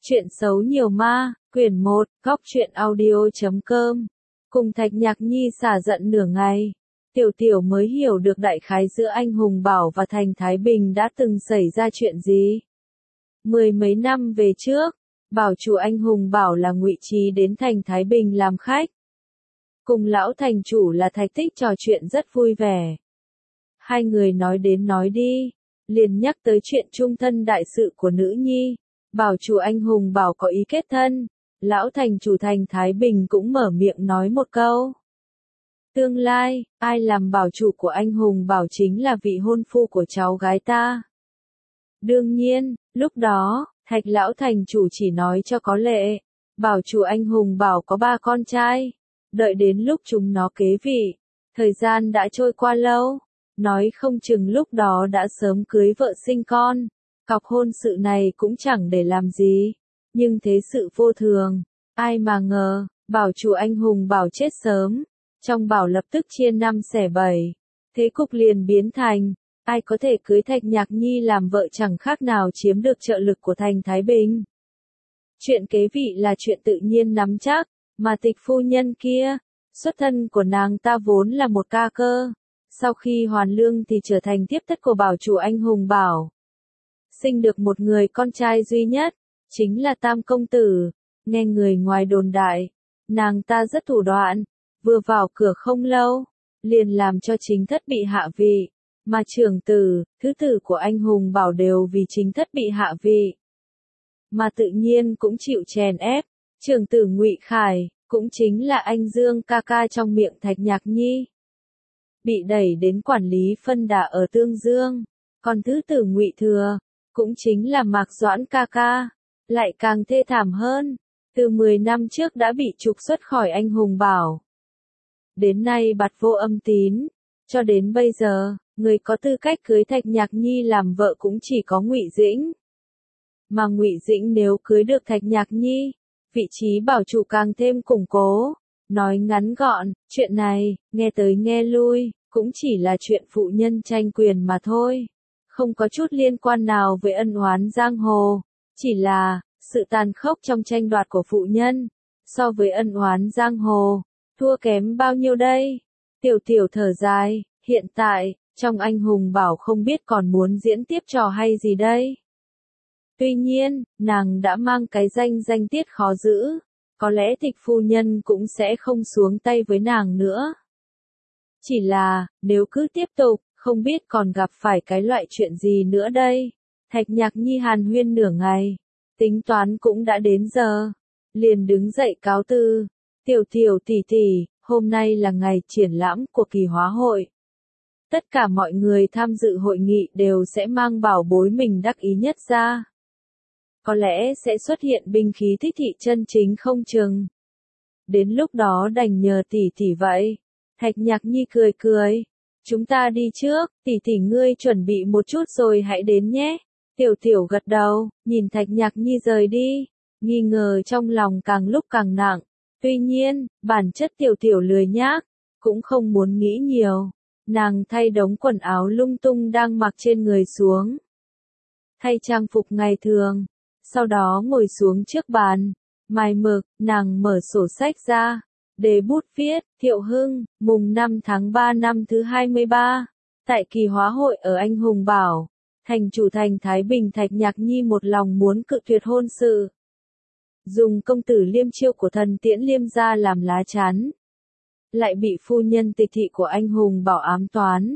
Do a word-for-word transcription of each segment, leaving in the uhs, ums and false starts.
Chuyện xấu nhiều ma, quyển một, góc truyện audio chấm com. Cùng Thạch Nhạc Nhi xả giận nửa ngày. Tiểu Tiểu mới hiểu được đại khái giữa anh Hùng Bảo và Thành Thái Bình đã từng xảy ra chuyện gì. Mười mấy năm về trước, bảo chủ anh Hùng Bảo là Ngụy Trí đến Thành Thái Bình làm khách. Cùng lão thành chủ là Thạch Tích trò chuyện rất vui vẻ. Hai người nói đến nói đi, liền nhắc tới chuyện chung thân đại sự của nữ nhi. Bảo chủ anh Hùng Bảo có ý kết thân, lão thành chủ Thành Thái Bình cũng mở miệng nói một câu. Tương lai, ai làm bảo chủ của anh Hùng Bảo chính là vị hôn phu của cháu gái ta. Đương nhiên, lúc đó, Thạch lão thành chủ chỉ nói cho có lệ, bảo chủ anh Hùng Bảo có ba con trai, đợi đến lúc chúng nó kế vị, thời gian đã trôi qua lâu, nói không chừng lúc đó đã sớm cưới vợ sinh con. Cọc hôn sự này cũng chẳng để làm gì, nhưng thế sự vô thường, ai mà ngờ, bảo chủ anh Hùng Bảo chết sớm, trong bảo lập tức chia năm xẻ bảy, thế cục liền biến thành, ai có thể cưới Thạch Nhạc Nhi làm vợ chẳng khác nào chiếm được trợ lực của Thành Thái Bình. Chuyện kế vị là chuyện tự nhiên nắm chắc, mà Tịch phu nhân kia, xuất thân của nàng ta vốn là một ca cơ, sau khi hoàn lương thì trở thành tiếp thất của bảo chủ anh Hùng Bảo. Sinh được một người con trai duy nhất, chính là Tam Công Tử, nghe người ngoài đồn đại, nàng ta rất thủ đoạn, vừa vào cửa không lâu, liền làm cho chính thất bị hạ vị, mà trưởng tử, thứ tử của anh Hùng Bảo đều vì chính thất bị hạ vị. Mà tự nhiên cũng chịu chèn ép, trưởng tử Ngụy Khải, cũng chính là anh Dương ca ca trong miệng Thạch Nhạc Nhi. Bị đẩy đến quản lý phân đà ở Tương Dương, còn thứ tử Ngụy Thừa, cũng chính là Mạc Doãn ca ca, lại càng thê thảm hơn, từ mười năm trước đã bị trục xuất khỏi anh Hùng Bảo. Đến nay bạt vô âm tín, cho đến bây giờ, người có tư cách cưới Thạch Nhạc Nhi làm vợ cũng chỉ có Ngụy Dĩnh. Mà Ngụy Dĩnh nếu cưới được Thạch Nhạc Nhi, vị trí bảo chủ càng thêm củng cố. Nói ngắn gọn, chuyện này, nghe tới nghe lui, cũng chỉ là chuyện phụ nhân tranh quyền mà thôi. Không có chút liên quan nào với ân oán giang hồ, chỉ là, sự tàn khốc trong tranh đoạt của phụ nhân, so với ân oán giang hồ, thua kém bao nhiêu đây? Tiểu Tiểu thở dài, hiện tại, trong anh Hùng Bảo không biết còn muốn diễn tiếp trò hay gì đây? Tuy nhiên, nàng đã mang cái danh danh tiết khó giữ, có lẽ Tịch phu nhân cũng sẽ không xuống tay với nàng nữa. Chỉ là, nếu cứ tiếp tục, không biết còn gặp phải cái loại chuyện gì nữa đây. Thạch Nhạc Nhi hàn huyên nửa ngày, tính toán cũng đã đến giờ, liền đứng dậy cáo từ. Tiểu Tiểu tỷ tỷ, hôm nay là ngày triển lãm của kỳ hóa hội. Tất cả mọi người tham dự hội nghị đều sẽ mang bảo bối mình đắc ý nhất ra. Có lẽ sẽ xuất hiện binh khí thích thị chân chính không chừng. Đến lúc đó đành nhờ tỷ tỷ vậy. Thạch Nhạc Nhi cười cười. Chúng ta đi trước, tỷ tỷ ngươi chuẩn bị một chút rồi hãy đến nhé. Tiểu Tiểu gật đầu, nhìn Thạch Nhạc Nhi rời đi, nghi ngờ trong lòng càng lúc càng nặng. Tuy nhiên, bản chất Tiểu Tiểu lười nhác, cũng không muốn nghĩ nhiều. Nàng thay đống quần áo lung tung đang mặc trên người xuống. Thay trang phục ngày thường, sau đó ngồi xuống trước bàn, mài mực, nàng mở sổ sách ra. Đề bút viết, Thiệu Hưng, mùng năm tháng ba năm thứ hai mươi ba, tại kỳ hóa hội ở anh Hùng Bảo, thành chủ Thành Thái Bình Thạch Nhạc Nhi một lòng muốn cự tuyệt hôn sự. Dùng công tử Liêm Chiêu của thần Tiễn Liêm gia làm lá chắn. Lại bị phu nhân Tịch thị của anh Hùng Bảo ám toán.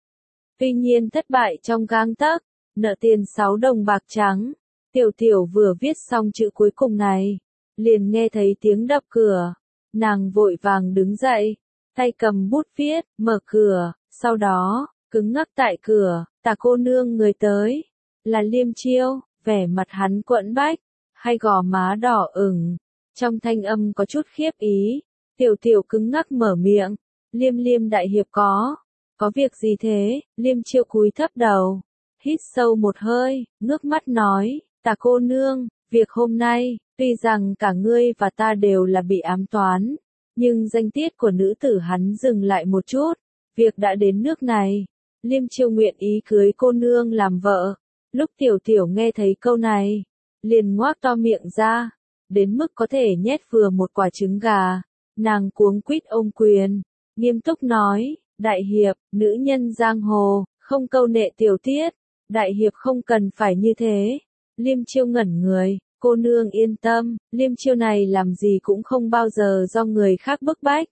Tuy nhiên thất bại trong gang tấc, nợ tiền sáu đồng bạc trắng. Tiểu Tiểu vừa viết xong chữ cuối cùng này, liền nghe thấy tiếng đập cửa. Nàng vội vàng đứng dậy, tay cầm bút viết, mở cửa, sau đó, cứng ngắc tại cửa, Tà cô nương người tới, là Liêm Chiêu, vẻ mặt hắn quẫn bách, hai gò má đỏ ửng, trong thanh âm có chút khiếp ý. Tiểu Tiểu cứng ngắc mở miệng, Liêm Liêm đại hiệp có, có việc gì thế? Liêm Chiêu cúi thấp đầu, hít sâu một hơi, ngước mắt nói, Tà cô nương, việc hôm nay, tuy rằng cả ngươi và ta đều là bị ám toán, nhưng danh tiết của nữ tử hắn dừng lại một chút, việc đã đến nước này, Liêm Chiêu nguyện ý cưới cô nương làm vợ. Lúc Tiểu Tiểu nghe thấy câu này, liền ngoác to miệng ra, đến mức có thể nhét vừa một quả trứng gà. Nàng cuống quýt ôm quyền, nghiêm túc nói, đại hiệp, nữ nhân giang hồ, không câu nệ tiểu tiết, đại hiệp không cần phải như thế. Liêm Chiêu ngẩn người, cô nương yên tâm, Liêm Chiêu này làm gì cũng không bao giờ do người khác bức bách,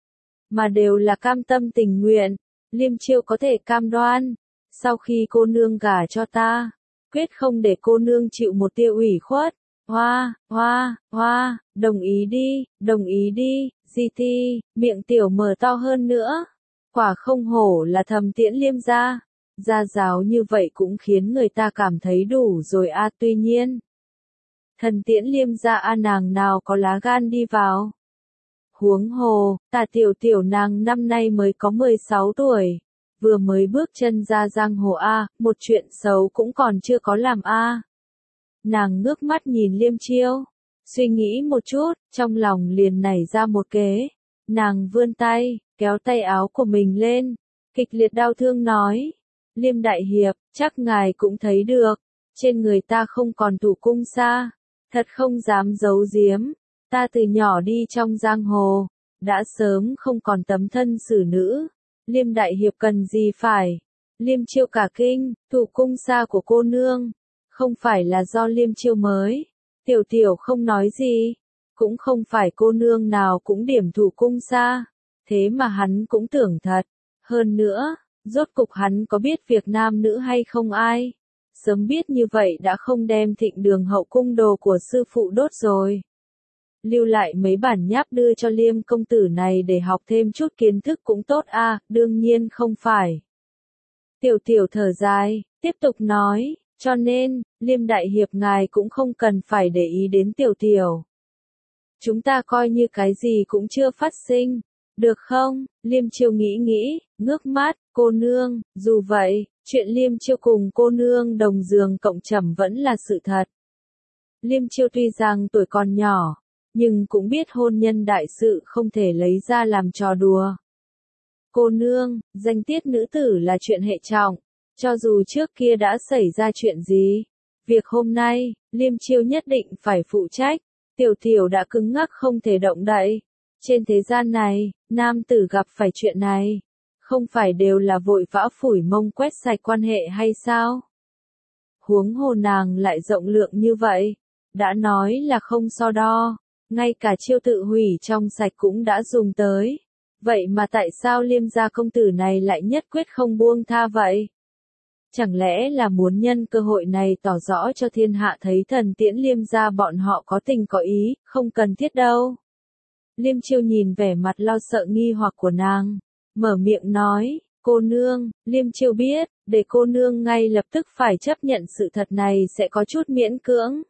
mà đều là cam tâm tình nguyện. Liêm Chiêu có thể cam đoan, sau khi cô nương gả cho ta, quyết không để cô nương chịu một tia ủy khuất. Hoa, hoa, hoa, đồng ý đi, đồng ý đi, di ti, miệng tiểu mở to hơn nữa. Quả không hổ là Thẩm Tiễn Liêm gia, gia giáo như vậy cũng khiến người ta cảm thấy đủ rồi a. Tuy nhiên, Thần Tiễn Liêm gia a nàng nào có lá gan đi vào. Huống hồ, Tả Tiểu Tiểu nàng năm nay mới có mười sáu tuổi, vừa mới bước chân ra giang hồ a, một chuyện xấu cũng còn chưa có làm a. Nàng ngước mắt nhìn Liêm Chiêu, suy nghĩ một chút, trong lòng liền nảy ra một kế. Nàng vươn tay, kéo tay áo của mình lên, kịch liệt đau thương nói, Liêm đại hiệp, chắc ngài cũng thấy được, trên người ta không còn thủ cung xa, thật không dám giấu giếm, ta từ nhỏ đi trong giang hồ, đã sớm không còn tấm thân xử nữ. Liêm đại hiệp cần gì phải? Liêm Chiêu cả kinh, thủ cung xa của cô nương, không phải là do Liêm Chiêu mới. Tiểu Tiểu không nói gì, cũng không phải cô nương nào cũng điểm thủ cung xa, thế mà hắn cũng tưởng thật. Hơn nữa, rốt cục hắn có biết việc nam nữ hay không ai? Sớm biết như vậy đã không đem Thịnh Đường hậu cung đồ của sư phụ đốt rồi. Lưu lại mấy bản nháp đưa cho Liêm công tử này để học thêm chút kiến thức cũng tốt a. À, đương nhiên không phải. Tiểu Tiểu thở dài, tiếp tục nói, cho nên, Liêm đại hiệp ngài cũng không cần phải để ý đến Tiểu Tiểu. Chúng ta coi như cái gì cũng chưa phát sinh, được không? Liêm Chiêu nghĩ nghĩ, ngước mắt, cô nương, dù vậy, chuyện Liêm Chiêu cùng cô nương đồng giường cộng trầm vẫn là sự thật. Liêm Chiêu tuy rằng tuổi còn nhỏ, nhưng cũng biết hôn nhân đại sự không thể lấy ra làm trò đùa. Cô nương, danh tiết nữ tử là chuyện hệ trọng, cho dù trước kia đã xảy ra chuyện gì, việc hôm nay, Liêm Chiêu nhất định phải phụ trách. Tiểu Tiểu đã cứng ngắc không thể động đậy. Trên thế gian này, nam tử gặp phải chuyện này, không phải đều là vội vã phủi mông quét sạch quan hệ hay sao? Huống hồ nàng lại rộng lượng như vậy, đã nói là không so đo, ngay cả chiêu tự hủy trong sạch cũng đã dùng tới. Vậy mà tại sao Liêm gia công tử này lại nhất quyết không buông tha vậy? Chẳng lẽ là muốn nhân cơ hội này tỏ rõ cho thiên hạ thấy Thần Tiễn Liêm gia bọn họ có tình có ý, không cần thiết đâu. Liêm Chiêu nhìn vẻ mặt lo sợ nghi hoặc của nàng, mở miệng nói, cô nương, Liêm Chiêu biết, để cô nương ngay lập tức phải chấp nhận sự thật này sẽ có chút miễn cưỡng.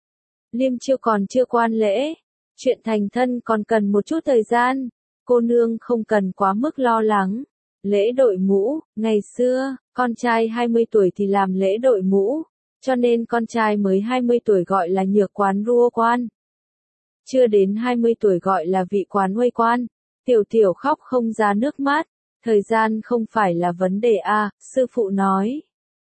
Liêm Chiêu còn chưa quan lễ, chuyện thành thân còn cần một chút thời gian, cô nương không cần quá mức lo lắng. Lễ đội mũ, ngày xưa, con trai hai mươi tuổi thì làm lễ đội mũ, cho nên con trai mới hai mươi tuổi gọi là nhược quán rua quan. Chưa đến hai mươi tuổi gọi là vị quán huây quan. Tiểu Tiểu khóc không ra nước mắt, thời gian không phải là vấn đề a, à, sư phụ nói.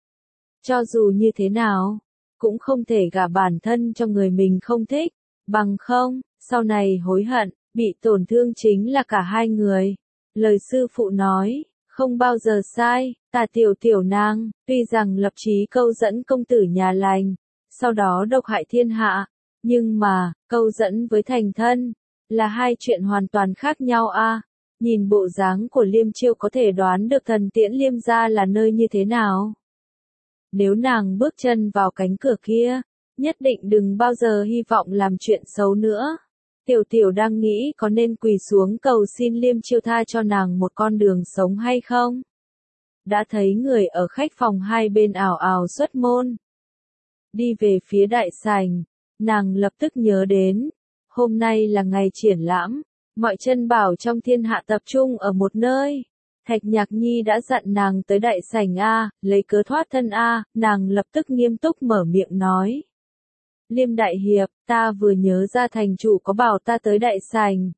Cho dù như thế nào, cũng không thể gả bản thân cho người mình không thích, bằng không, sau này hối hận, bị tổn thương chính là cả hai người. Lời sư phụ nói, không bao giờ sai, Tả Tiểu Tiểu nàng, tuy rằng lập chí câu dẫn công tử nhà lành, sau đó độc hại thiên hạ, nhưng mà, câu dẫn với thành thân, là hai chuyện hoàn toàn khác nhau a. À, nhìn bộ dáng của Liêm Chiêu có thể đoán được Thần Tiễn Liêm gia là nơi như thế nào. Nếu nàng bước chân vào cánh cửa kia, nhất định đừng bao giờ hy vọng làm chuyện xấu nữa. Tiểu Tiểu đang nghĩ có nên quỳ xuống cầu xin Liêm Chiêu tha cho nàng một con đường sống hay không. Đã thấy người ở khách phòng hai bên ảo ảo xuất môn. Đi về phía đại sảnh, nàng lập tức nhớ đến, hôm nay là ngày triển lãm, mọi chân bảo trong thiên hạ tập trung ở một nơi. Thạch Nhạc Nhi đã dặn nàng tới đại sảnh A, lấy cớ thoát thân A, nàng lập tức nghiêm túc mở miệng nói. Liêm đại hiệp, ta vừa nhớ ra thành chủ có bảo ta tới đại sảnh.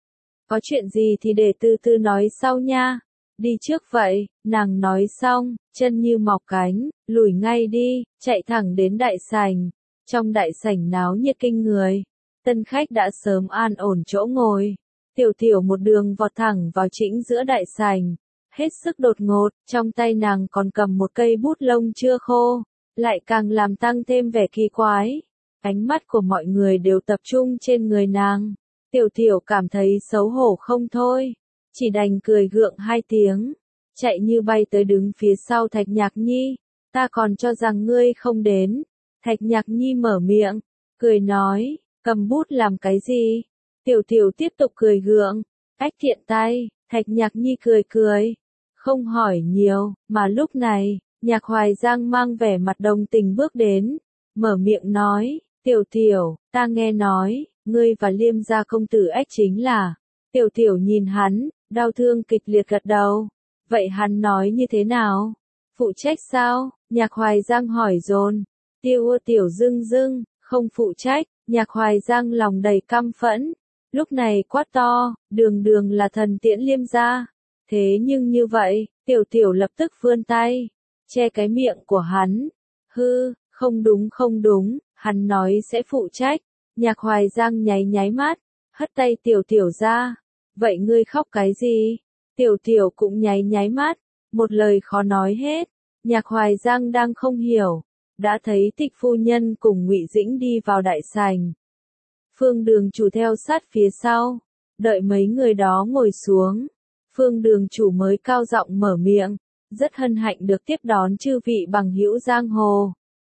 Có chuyện gì thì để từ từ nói sau nha. Đi trước vậy, nàng nói xong, chân như mọc cánh, lùi ngay đi, chạy thẳng đến đại sảnh. Trong đại sảnh náo nhiệt kinh người, tân khách đã sớm an ổn chỗ ngồi. Tiểu tiểu một đường vọt thẳng vào chính giữa đại sảnh, hết sức đột ngột, trong tay nàng còn cầm một cây bút lông chưa khô, lại càng làm tăng thêm vẻ kỳ quái. Ánh mắt của mọi người đều tập trung trên người nàng. Tiểu tiểu cảm thấy xấu hổ không thôi, chỉ đành cười gượng hai tiếng, chạy như bay tới đứng phía sau Thạch Nhạc Nhi. Ta còn cho rằng ngươi không đến. Thạch Nhạc Nhi mở miệng, cười nói, cầm bút làm cái gì? Tiểu tiểu tiếp tục cười gượng, ách thiện tay. Thạch Nhạc Nhi cười cười, không hỏi nhiều, mà lúc này, Nhạc Hoài Giang mang vẻ mặt đồng tình bước đến, mở miệng nói, tiểu tiểu, ta nghe nói, ngươi và Liêm gia công tử ách chính là. Tiểu tiểu nhìn hắn, đau thương kịch liệt gật đầu. Vậy hắn nói như thế nào? Phụ trách sao? Nhạc Hoài Giang hỏi dồn. Tiêu ua tiểu dưng dưng, không phụ trách. Nhạc Hoài Giang lòng đầy căm phẫn. Lúc này quát to, đường đường là thần tiễn Liêm gia. Thế nhưng như vậy, tiểu tiểu lập tức vươn tay, che cái miệng của hắn. Hư, không đúng không đúng, hắn nói sẽ phụ trách. Nhạc Hoài Giang nháy nháy mắt, hất tay tiểu tiểu ra. Vậy ngươi khóc cái gì? Tiểu tiểu cũng nháy nháy mắt, một lời khó nói hết. Nhạc Hoài Giang đang không hiểu, đã thấy Tịch phu nhân cùng Ngụy Dĩnh đi vào đại sảnh. Phương Đường chủ theo sát phía sau, đợi mấy người đó ngồi xuống. Phương Đường chủ mới cao giọng mở miệng, rất hân hạnh được tiếp đón chư vị bằng hữu giang hồ.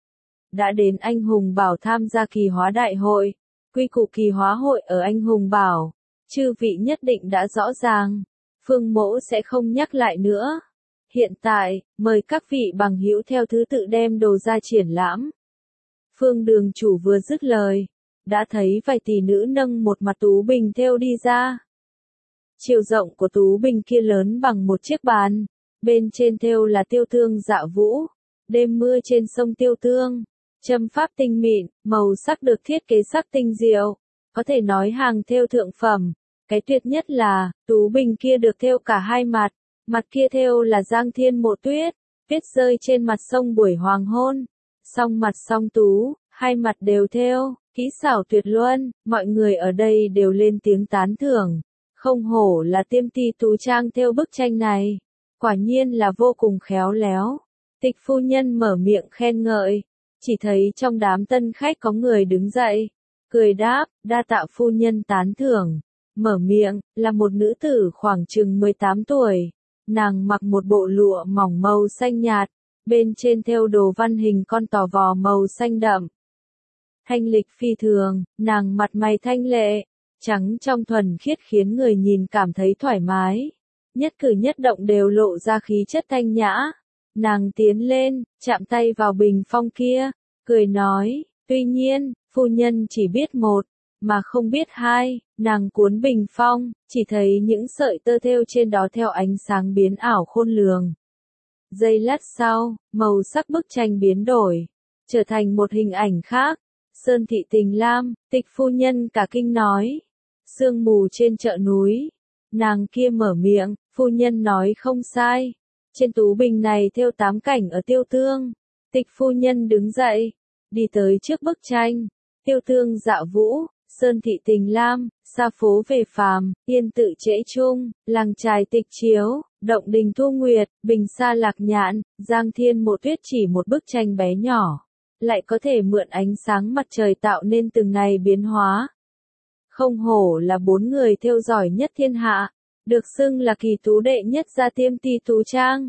Đã đến Anh Hùng Bảo tham gia kỳ hóa đại hội, quy củ kỳ hóa hội ở Anh Hùng Bảo, chư vị nhất định đã rõ ràng, Phương mỗ sẽ không nhắc lại nữa. Hiện tại, mời các vị bằng hữu theo thứ tự đem đồ ra triển lãm. Phương Đường chủ vừa dứt lời, đã thấy vài tỷ nữ nâng một mặt tú bình thêu đi ra. Chiều rộng của tú bình kia lớn bằng một chiếc bàn, bên trên thêu là tiêu thương dạ vũ, đêm mưa trên sông tiêu thương, châm pháp tinh mịn, màu sắc được thiết kế sắc tinh diệu, có thể nói hàng thêu thượng phẩm. Cái tuyệt nhất là, tú bình kia được thêu cả hai mặt, mặt kia thêu là Giang Thiên Mộ Tuyết, viết rơi trên mặt sông buổi hoàng hôn, song mặt song tú, hai mặt đều thêu, kỹ xảo tuyệt luân, mọi người ở đây đều lên tiếng tán thưởng. Không hổ là Tiêm Ti tú trang thêu bức tranh này, quả nhiên là vô cùng khéo léo. Tịch phu nhân mở miệng khen ngợi, chỉ thấy trong đám tân khách có người đứng dậy, cười đáp, đa tạ phu nhân tán thưởng. Mở miệng, là một nữ tử khoảng chừng mười tám tuổi, nàng mặc một bộ lụa mỏng màu xanh nhạt, bên trên thêu đồ văn hình con tò vò màu xanh đậm. Thanh lịch phi thường, nàng mặt mày thanh lệ, trắng trong thuần khiết khiến người nhìn cảm thấy thoải mái. Nhất cử nhất động đều lộ ra khí chất thanh nhã. Nàng tiến lên, chạm tay vào bình phong kia, cười nói, tuy nhiên, phu nhân chỉ biết một, mà không biết hai. Nàng cuốn bình phong, chỉ thấy những sợi tơ thêu trên đó theo ánh sáng biến ảo khôn lường. Giây lát sau, màu sắc bức tranh biến đổi, trở thành một hình ảnh khác. Sơn thị tình lam, Tịch phu nhân cả kinh nói. Sương mù trên chợ núi. Nàng kia mở miệng, phu nhân nói không sai. Trên tú bình này thêu tám cảnh ở Tiêu Tương. Tịch phu nhân đứng dậy, đi tới trước bức tranh. Tiêu Tương dạ vũ, Sơn thị tình lam, xa phố về phàm, yên tự trễ chung, làng trài tịch chiếu, động đình thu nguyệt, bình sa lạc nhạn, Giang Thiên Mộ Tuyết chỉ một bức tranh bé nhỏ, lại có thể mượn ánh sáng mặt trời tạo nên từng này biến hóa. Không hổ là bốn người thêu giỏi nhất thiên hạ, được xưng là kỳ tú đệ nhất gia Tiêm Ti tú trang.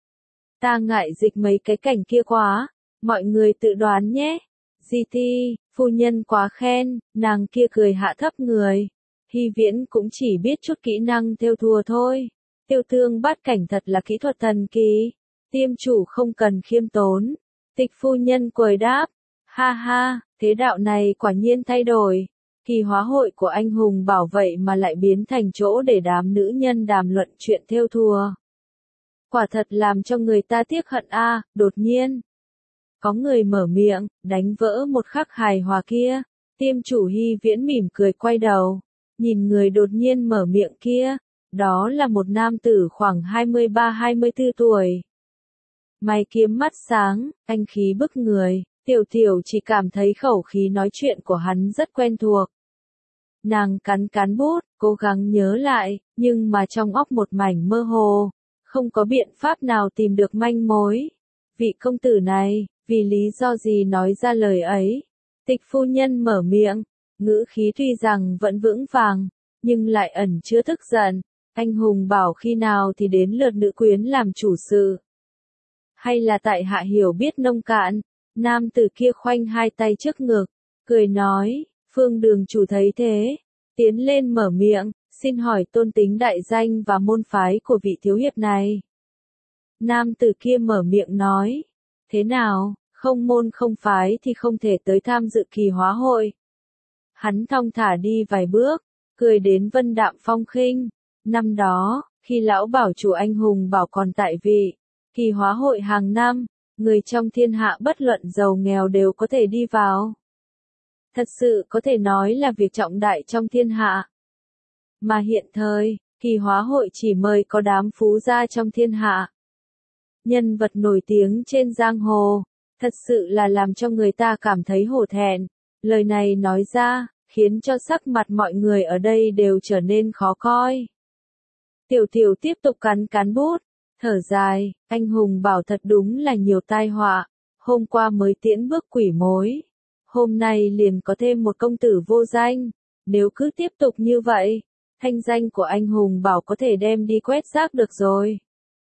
Ta ngại dịch mấy cái cảnh kia quá, mọi người tự đoán nhé. Di ti, phu nhân quá khen, nàng kia cười hạ thấp người. Hy Viễn cũng chỉ biết chút kỹ năng thêu thùa thôi. Tiêu Thương bát cảnh thật là kỹ thuật thần kỳ. Tiêm chủ không cần khiêm tốn. Tịch phu nhân cười đáp. Ha ha, thế đạo này quả nhiên thay đổi. Kỳ hóa hội của anh hùng bảo vậy mà lại biến thành chỗ để đám nữ nhân đàm luận chuyện thêu thùa. Quả thật làm cho người ta tiếc hận a. À, đột nhiên. Có người mở miệng, đánh vỡ một khắc hài hòa kia. Tiêm chủ Hy Viễn mỉm cười quay đầu, nhìn người đột nhiên mở miệng kia. Đó là một nam tử khoảng hai mươi ba hai mươi tư tuổi. Mày kiếm mắt sáng, anh khí bức người, Tiểu tiểu chỉ cảm thấy khẩu khí nói chuyện của hắn rất quen thuộc. Nàng cắn cắn bút, cố gắng nhớ lại, nhưng mà trong óc một mảnh mơ hồ, không có biện pháp nào tìm được manh mối. Vị công tử này, vì lý do gì nói ra lời ấy? Tịch phu nhân mở miệng, ngữ khí tuy rằng vẫn vững vàng, nhưng lại ẩn chứa tức giận. Anh hùng bảo khi nào thì đến lượt nữ quyến làm chủ sự. Hay là tại hạ hiểu biết nông cạn? Nam tử kia khoanh hai tay trước ngực, cười nói, Phương đường chủ thấy thế, tiến lên mở miệng, xin hỏi tôn tính đại danh và môn phái của vị thiếu hiệp này. Nam tử kia mở miệng nói, thế nào, không môn không phái thì không thể tới tham dự kỳ hóa hội. Hắn thong thả đi vài bước, cười đến vân đạm phong khinh. Năm đó, khi lão bảo chủ anh hùng bảo còn tại vị, kỳ hóa hội hàng năm, người trong thiên hạ bất luận giàu nghèo đều có thể đi vào. Thật sự có thể nói là việc trọng đại trong thiên hạ. Mà hiện thời, kỳ hóa hội chỉ mời có đám phú gia trong thiên hạ. Nhân vật nổi tiếng trên giang hồ, thật sự là làm cho người ta cảm thấy hổ thẹn. Lời này nói ra, khiến cho sắc mặt mọi người ở đây đều trở nên khó coi. Tiểu tiểu tiếp tục cắn cắn bút, thở dài, anh hùng bảo thật đúng là nhiều tai họa, hôm qua mới tiễn bước quỷ mối, hôm nay liền có thêm một công tử vô danh, nếu cứ tiếp tục như vậy, thanh danh của anh hùng bảo có thể đem đi quét rác được rồi.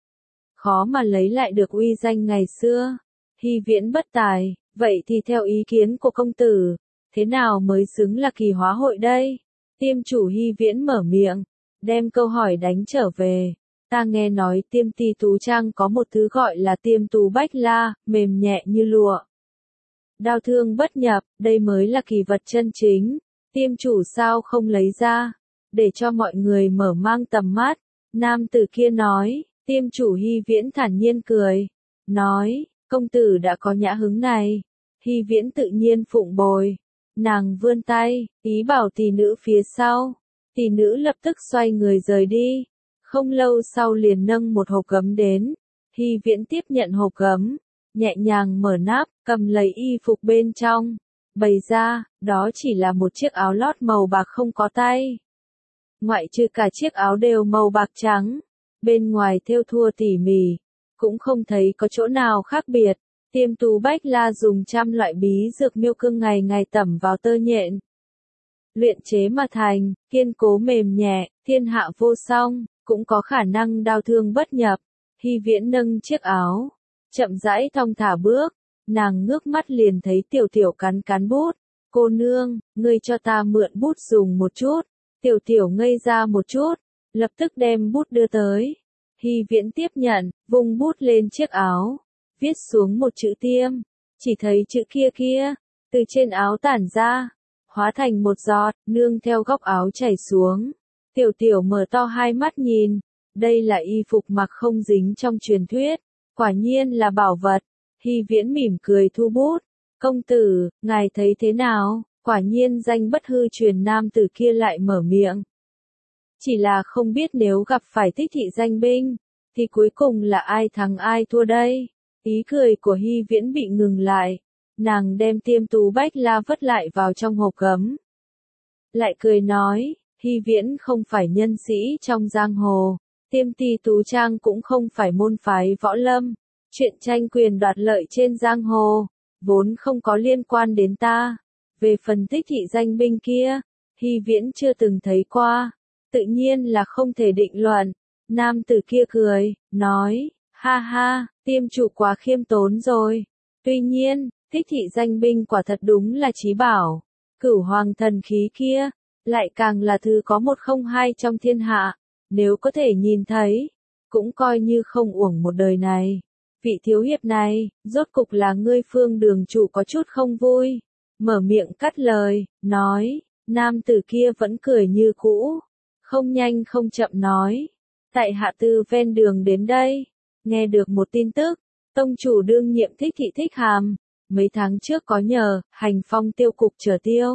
Khó mà lấy lại được uy danh ngày xưa, hy viễn bất tài, vậy thì theo ý kiến của công tử, thế nào mới xứng là kỳ hóa hội đây? Tiêm chủ hy viễn mở miệng, đem câu hỏi đánh trở về. Ta nghe nói tiêm ti tú trang có một thứ gọi là tiêm tú bách la, mềm nhẹ như lụa. Đao thương bất nhập, đây mới là kỳ vật chân chính. Tiêm chủ sao không lấy ra, để cho mọi người mở mang tầm mắt. Nam tử kia nói, tiêm chủ hy viễn thản nhiên cười. Nói, công tử đã có nhã hứng này. Hy viễn tự nhiên phụng bồi. Nàng vươn tay, ý bảo tỷ nữ phía sau. Tỷ nữ lập tức xoay người rời đi. Không lâu sau liền nâng một hộp gấm đến. Hy viễn tiếp nhận hộp gấm, nhẹ nhàng mở nắp, cầm lấy y phục bên trong. Bày ra, đó chỉ là một chiếc áo lót màu bạc không có tay. Ngoại trừ cả chiếc áo đều màu bạc trắng. Bên ngoài thêu thua tỉ mỉ, cũng không thấy có chỗ nào khác biệt. Tiêm tú bách la dùng trăm loại bí dược miêu cương ngày ngày tẩm vào tơ nhện. Luyện chế mà thành, kiên cố mềm nhẹ, thiên hạ vô song, cũng có khả năng đao thương bất nhập. Hy viễn nâng chiếc áo, chậm rãi thong thả bước, nàng ngước mắt liền thấy tiểu tiểu cắn cắn bút. Cô nương, ngươi cho ta mượn bút dùng một chút. Tiểu tiểu ngây ra một chút, lập tức đem bút đưa tới. Hy viễn tiếp nhận, vung bút lên chiếc áo, viết xuống một chữ tiêm. Chỉ thấy chữ kia kia, từ trên áo tản ra, hóa thành một giọt, nương theo góc áo chảy xuống. Tiểu tiểu mở to hai mắt nhìn, đây là y phục mặc không dính trong truyền thuyết, quả nhiên là bảo vật. Hy viễn mỉm cười thu bút, công tử, ngài thấy thế nào? Quả nhiên danh bất hư truyền. Nam tử kia lại mở miệng. Chỉ là không biết nếu gặp phải thích thị danh binh, thì cuối cùng là ai thắng ai thua đây? Ý cười của Hy viễn bị ngừng lại, nàng đem tiêm tú bách la vất lại vào trong hộp gấm. Lại cười nói, Hy viễn không phải nhân sĩ trong giang hồ, tiêm ti tú trang cũng không phải môn phái võ lâm, chuyện tranh quyền đoạt lợi trên giang hồ, vốn không có liên quan đến ta. Về phần thích thị danh binh kia, Hy viễn chưa từng thấy qua, tự nhiên là không thể định luận. Nam tử kia cười, nói, ha ha, tiêm chủ quá khiêm tốn rồi. Tuy nhiên, thích thị danh binh quả thật đúng là chí bảo. Cửu hoàng thần khí kia, lại càng là thứ có một không hai trong thiên hạ. Nếu có thể nhìn thấy, cũng coi như không uổng một đời này. Vị thiếu hiệp này, rốt cục là ngươi. Phương đường chủ có chút không vui, mở miệng cắt lời, nói, nam tử kia vẫn cười như cũ, không nhanh không chậm nói, tại hạ từ ven đường đến đây, nghe được một tin tức, tông chủ đương nhiệm Thích thị Thích Hàm, mấy tháng trước có nhờ, hành phong tiêu cục trở tiêu.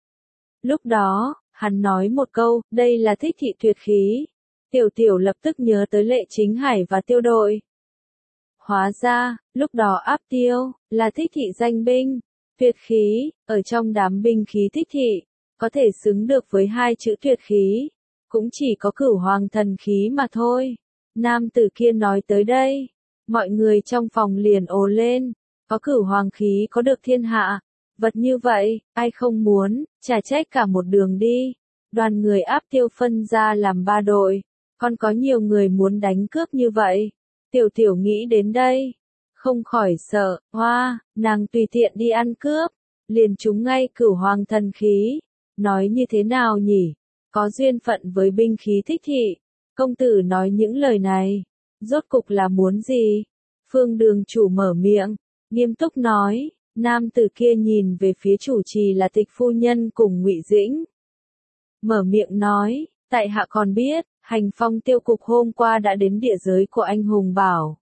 Lúc đó, hắn nói một câu, đây là thích thị tuyệt khí. Tiểu tiểu lập tức nhớ tới Lệ Chính Hải và tiêu đội. Hóa ra, lúc đó áp tiêu, là thích thị danh binh, tuyệt khí, ở trong đám binh khí thích thị, có thể xứng được với hai chữ tuyệt khí, cũng chỉ có Cửu Hoàng thần khí mà thôi. Nam tử kia nói tới đây, mọi người trong phòng liền ồ lên, có Cửu Hoàng khí có được thiên hạ, vật như vậy, ai không muốn, chả trách cả một đường đi. Đoàn người áp tiêu phân ra làm ba đội, còn có nhiều người muốn đánh cướp như vậy. Tiểu tiểu nghĩ đến đây, không khỏi sợ, hoa, nàng tùy tiện đi ăn cướp, liền trúng ngay Cửu Hoàng thần khí. Nói như thế nào nhỉ? Có duyên phận với binh khí thích thị. Công tử nói những lời này, rốt cục là muốn gì? Phương đường chủ mở miệng, nghiêm túc nói, nam tử kia nhìn về phía chủ trì là Tịch phu nhân cùng Ngụy Dĩnh. Mở miệng nói, tại hạ còn biết, Hành Phong tiêu cục hôm qua đã đến địa giới của anh Hùng Bảo.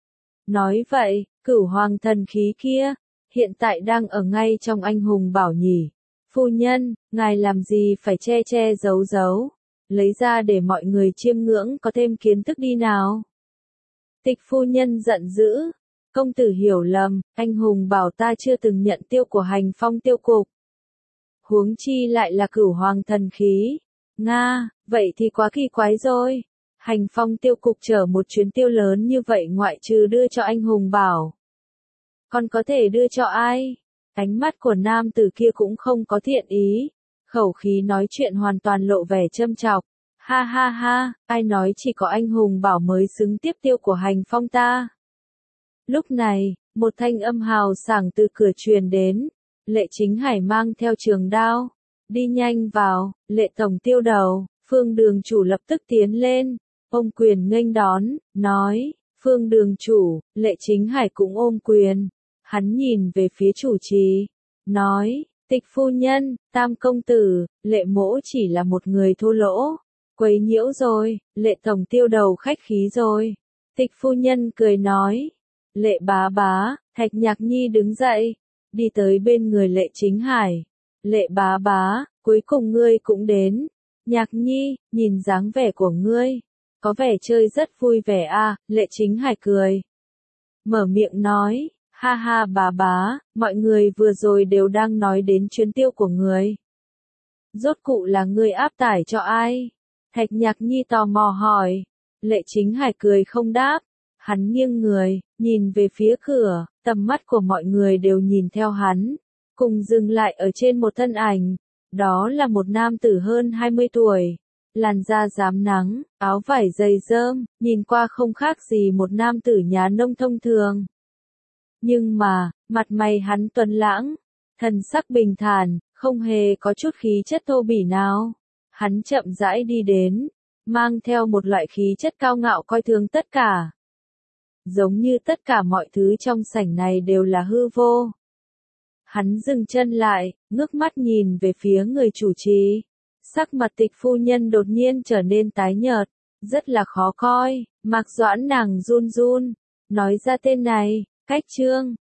Nói vậy, Cửu Hoàng thần khí kia, hiện tại đang ở ngay trong anh Hùng Bảo nhỉ? Phu nhân, ngài làm gì phải che che giấu giấu, lấy ra để mọi người chiêm ngưỡng có thêm kiến thức đi nào. Tịch phu nhân giận dữ, công tử hiểu lầm, anh Hùng Bảo ta chưa từng nhận tiêu của Hành Phong tiêu cục. Huống chi lại là Cửu Hoàng thần khí. Nga, vậy thì quá kỳ quái rồi. Hành Phong tiêu cục chở một chuyến tiêu lớn như vậy ngoại trừ đưa cho anh Hùng Bảo, còn có thể đưa cho ai? Ánh mắt của nam tử kia cũng không có thiện ý, khẩu khí nói chuyện hoàn toàn lộ vẻ châm chọc. Ha ha ha, ai nói chỉ có anh Hùng Bảo mới xứng tiếp tiêu của Hành Phong ta. Lúc này, một thanh âm hào sảng từ cửa truyền đến, Lệ Chính Hải mang theo trường đao, đi nhanh vào. Lệ tổng tiêu đầu, Phương đường chủ lập tức tiến lên, ôm quyền nghênh đón, nói, Phương đường chủ. Lệ Chính Hải cũng ôm quyền. Hắn nhìn về phía chủ trì, nói, Tịch phu nhân, Tam công tử, Lệ mỗ chỉ là một người thô lỗ, quấy nhiễu rồi. Lệ tổng tiêu đầu khách khí rồi. Tịch phu nhân cười nói, Lệ bá bá. Thạch Nhạc Nhi đứng dậy, đi tới bên người Lệ Chính Hải. Lệ bá bá, cuối cùng ngươi cũng đến. Nhạc Nhi, nhìn dáng vẻ của ngươi, có vẻ chơi rất vui vẻ à. Lệ Chính Hải cười, mở miệng nói, ha ha bà bá, mọi người vừa rồi đều đang nói đến chuyến tiêu của người. Rốt cụ là ngươi áp tải cho ai? Thạch Nhạc Nhi tò mò hỏi. Lệ Chính Hải cười không đáp, hắn nghiêng người, nhìn về phía cửa, tầm mắt của mọi người đều nhìn theo hắn, cùng dừng lại ở trên một thân ảnh. Đó là một nam tử hơn hai mươi tuổi, làn da rám nắng, áo vải dày rơm, nhìn qua không khác gì một nam tử nhà nông thông thường. Nhưng mà, mặt mày hắn tuấn lãng, thần sắc bình thản, không hề có chút khí chất thô bỉ nào. Hắn chậm rãi đi đến, mang theo một loại khí chất cao ngạo coi thường tất cả. Giống như tất cả mọi thứ trong sảnh này đều là hư vô. Hắn dừng chân lại, ngước mắt nhìn về phía người chủ trì. Sắc mặt Tịch phu nhân đột nhiên trở nên tái nhợt, rất là khó coi. Mạc Doãn nàng run run, nói ra tên này, Cách Trương.